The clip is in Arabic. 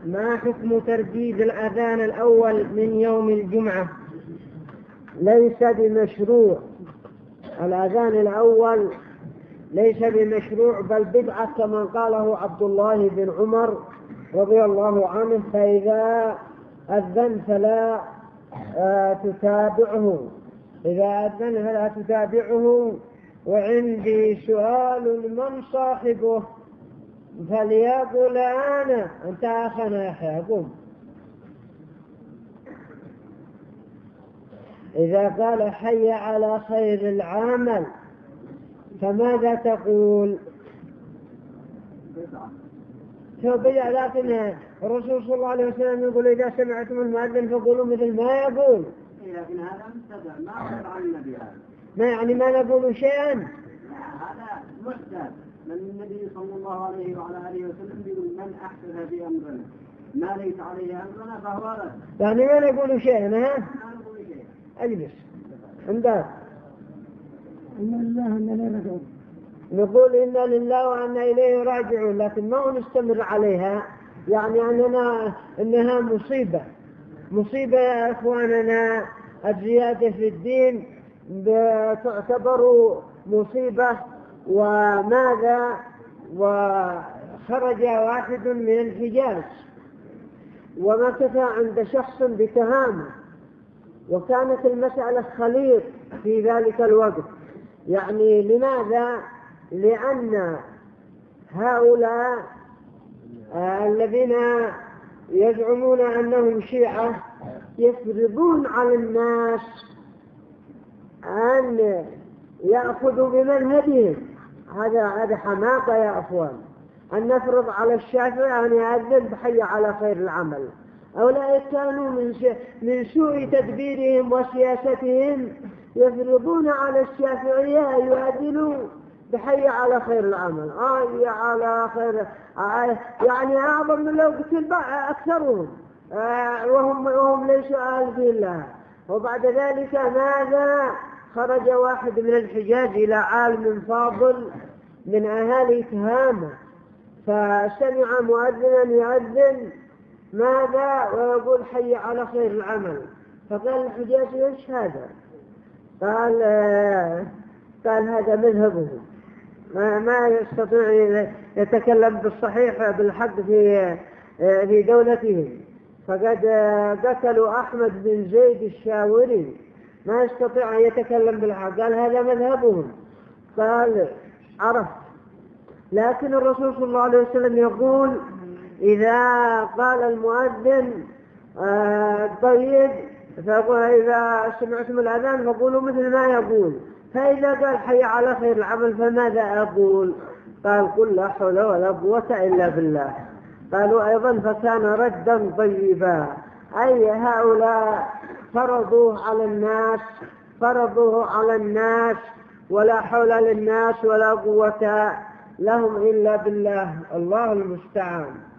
ما حكم ترديد الأذان الأول من يوم الجمعة؟ ليس بمشروع. الأذان الأول ليس بمشروع بل بدعة كما قاله عبد الله بن عمر رضي الله عنه. فإذا أذن فلا تتابعه، إذا أذن فلا تتابعه. وعندي سؤال: من صاحبه؟ فليقل أنا. أنت أخنا يحيى، قم. إذا قال حي على خير العمل فماذا تقول؟ بدعة، لكن الرسول صلى الله عليه وسلم يقول: إذا سمعتم المؤذن فقولوا مثل ما يقول. لكن هذا مبتدع ما ورد عن النبي هذا. ما يعني ما نقول شيئا؟ هذا محدث من النبي صلى الله عليه وعلى آله وسلم يقول: من أحدث في أمرنا ما ليس عليه أمرنا فهو رد. يعني ما نقول شيئا. ما نقول شيئا. أجلس عندك. إن لله وإنا إليه راجعون. نقول إنا لله وإنا إليه راجعون، لكن ما نستمر عليها. يعني إنها مصيبة يا إخواننا. الزيادة في الدين تعتبر مصيبة. وماذا؟ وخرج واحد من الحجاز ومكث عند شخص بتهامه، وكانت المسألة خليط في ذلك الوقت. يعني لماذا؟ لأن هؤلاء الذين يزعمون أنهم شيعة يفرضون على الناس أن يأخذوا بمنهجهم. هذا حماقة يا أخوان، أن نفرض على الشافعي أن يأذن بحي على خير العمل. أولئك كانوا من سوء تدبيرهم وسياستهم يفرضون على الشافعية أن يؤذنوا بحي على خير العمل. على خير، يعني أعظم من لو قتل أكثرهم، وهم ليسوا أهل الله. وبعد ذلك ماذا؟ خرج واحد من الحجاز إلى عالم فاضل من أهالي تهامة، فسمع مؤذنا يؤذن ماذا؟ ويقول حي على خير العمل. فقال الحجاز: ايش هذا؟ قال هذا مذهبهم، ما يستطيع يتكلم بالصحيح بالحق في دولتهم. فقد قتلوا أحمد بن زيد الشاوري، ما يستطيع أن يتكلم بالحق. قال هذا مذهبهم. قال عرفت. لكن الرسول صلى الله عليه وسلم يقول: إذا قال المؤذن طيب، فإذا سمعتم الأذان فقولوا مثل ما يقول. فإذا قال حي على خير العمل فماذا أقول؟ قال: قل لا حول ولا قوة إلا بالله. قالوا أيضا: فكان ردا طيبا. أي هؤلاء فرضوه على الناس ولا حول للناس ولا قوة لهم إلا بالله. الله المستعان.